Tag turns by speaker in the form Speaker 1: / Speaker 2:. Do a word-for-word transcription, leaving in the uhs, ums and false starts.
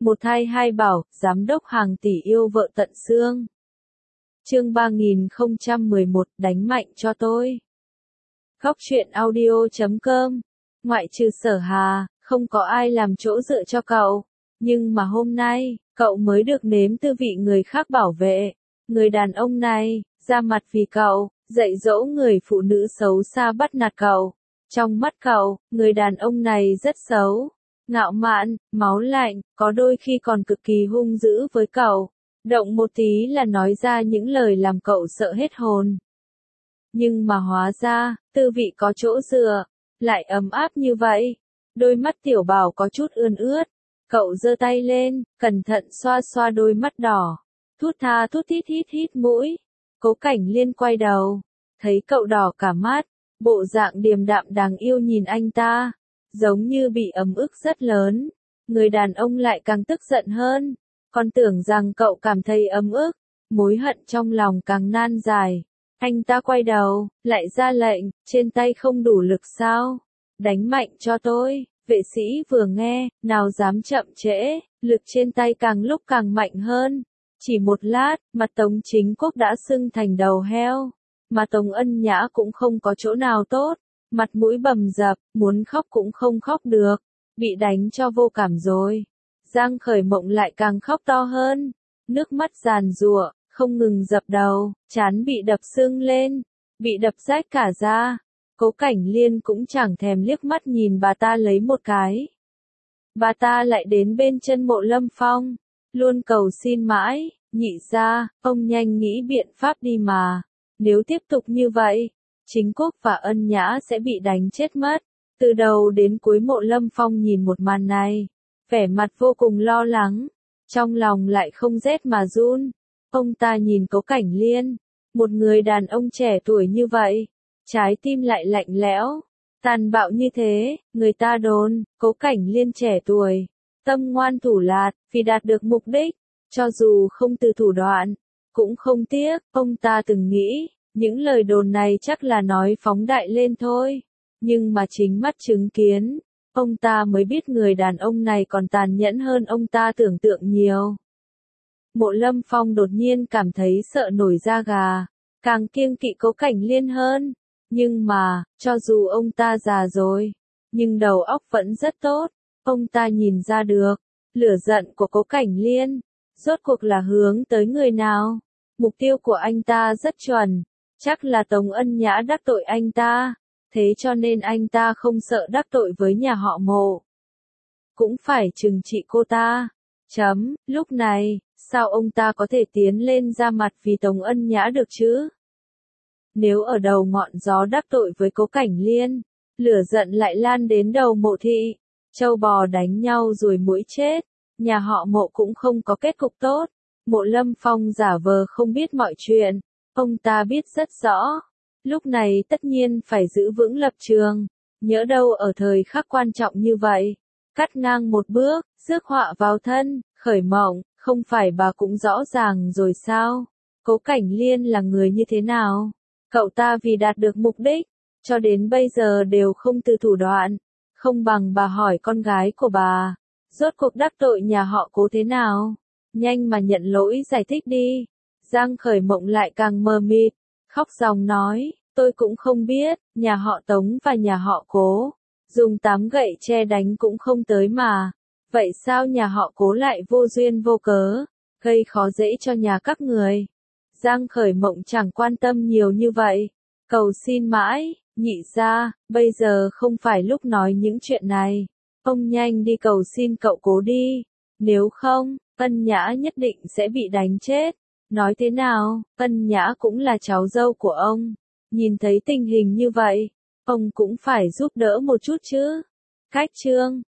Speaker 1: Một thai hai bảo, giám đốc hàng tỷ yêu vợ tận xương. Chương ba nghìn không trăm mười một, đánh mạnh cho tôi. Góc truyện audio chấm com. Ngoại trừ Sở Hà, không có ai làm chỗ dựa cho cậu. Nhưng mà hôm nay, cậu mới được nếm tư vị người khác bảo vệ. Người đàn ông này, ra mặt vì cậu, dạy dỗ người phụ nữ xấu xa bắt nạt cậu. Trong mắt cậu, người đàn ông này rất xấu, ngạo mạn, máu lạnh, có đôi khi còn cực kỳ hung dữ với cậu. Động một tí là nói ra những lời làm cậu sợ hết hồn. Nhưng mà hóa ra, tư vị có chỗ dựa, lại ấm áp như vậy. Đôi mắt Tiểu Bảo có chút ươn ướt. Cậu giơ tay lên, cẩn thận xoa xoa đôi mắt đỏ. Thút tha thút thít hít hít mũi. Cố Cảnh Liên quay đầu, thấy cậu đỏ cả mắt, bộ dạng điềm đạm đáng yêu nhìn anh ta, giống như bị ấm ức rất lớn. Người đàn ông lại càng tức giận hơn, còn tưởng rằng cậu cảm thấy ấm ức, mối hận trong lòng càng nan dài. Anh ta quay đầu, lại ra lệnh, trên tay không đủ lực sao? Đánh mạnh cho tôi. Vệ sĩ vừa nghe, nào dám chậm trễ, lực trên tay càng lúc càng mạnh hơn. Chỉ một lát, mặt Tống Chính Quốc đã sưng thành đầu heo. Mà Tống Ân Nhã cũng không có chỗ nào tốt, mặt mũi bầm dập, muốn khóc cũng không khóc được, bị đánh cho vô cảm rồi. Giang Khởi Mộng lại càng khóc to hơn, nước mắt giàn giụa, không ngừng dập đầu, trán bị đập sưng lên, bị đập rách cả da. Cố Cảnh Liên cũng chẳng thèm liếc mắt nhìn bà ta lấy một cái. Bà ta lại đến bên chân Mộ Lâm Phong, luôn cầu xin mãi, nhị gia, ông nhanh nghĩ biện pháp đi mà. Nếu tiếp tục như vậy, Chính Quốc và Ân Nhã sẽ bị đánh chết mất. Từ đầu đến cuối Mộ Lâm Phong nhìn một màn này, vẻ mặt vô cùng lo lắng, trong lòng lại không rét mà run. Ông ta nhìn Cố Cảnh Liên, một người đàn ông trẻ tuổi như vậy, trái tim lại lạnh lẽo, tàn bạo như thế. Người ta đồn, Cố Cảnh Liên trẻ tuổi, tâm ngoan thủ lạt, vì đạt được mục đích, cho dù không từ thủ đoạn, cũng không tiếc. Ông ta từng nghĩ, những lời đồn này chắc là nói phóng đại lên thôi. Nhưng mà chính mắt chứng kiến, ông ta mới biết người đàn ông này còn tàn nhẫn hơn ông ta tưởng tượng nhiều. Mộ Lâm Phong đột nhiên cảm thấy sợ nổi da gà, càng kiêng kỵ Cố Cảnh Liên hơn. Nhưng mà, cho dù ông ta già rồi, nhưng đầu óc vẫn rất tốt. Ông ta nhìn ra được, lửa giận của Cố Cảnh Liên, rốt cuộc là hướng tới người nào. Mục tiêu của anh ta rất chuẩn, chắc là Tống Ân Nhã đắc tội anh ta, thế cho nên anh ta không sợ đắc tội với nhà họ Mộ. Cũng phải trừng trị cô ta. Chấm, lúc này, sao ông ta có thể tiến lên ra mặt vì Tống Ân Nhã được chứ? Nếu ở đầu ngọn gió đắc tội với Cố Cảnh Liên, lửa giận lại lan đến đầu Mộ thị, trâu bò đánh nhau rồi muỗi chết, nhà họ Mộ cũng không có kết cục tốt. Mộ Lâm Phong giả vờ không biết mọi chuyện, ông ta biết rất rõ, lúc này tất nhiên phải giữ vững lập trường, nhỡ đâu ở thời khắc quan trọng như vậy, cắt ngang một bước, rước họa vào thân. Khởi Mộng, không phải bà cũng rõ ràng rồi sao? Cố Cảnh Liên là người như thế nào? Cậu ta vì đạt được mục đích, cho đến bây giờ đều không từ thủ đoạn, không bằng bà hỏi con gái của bà, rốt cuộc đắc tội nhà họ Cố thế nào? Nhanh mà nhận lỗi giải thích đi. Giang Khởi Mộng lại càng mờ mịt, khóc ròng nói, tôi cũng không biết, nhà họ Tống và nhà họ Cố, dùng tám gậy tre đánh cũng không tới mà. Vậy sao nhà họ Cố lại vô duyên vô cớ, gây khó dễ cho nhà các người? Giang Khởi Mộng chẳng quan tâm nhiều như vậy, cầu xin mãi, nhị gia, bây giờ không phải lúc nói những chuyện này. Ông nhanh đi cầu xin cậu Cố đi, nếu không, Ân Nhã nhất định sẽ bị đánh chết. Nói thế nào, Ân Nhã cũng là cháu dâu của ông, nhìn thấy tình hình như vậy, ông cũng phải giúp đỡ một chút chứ. Cách chương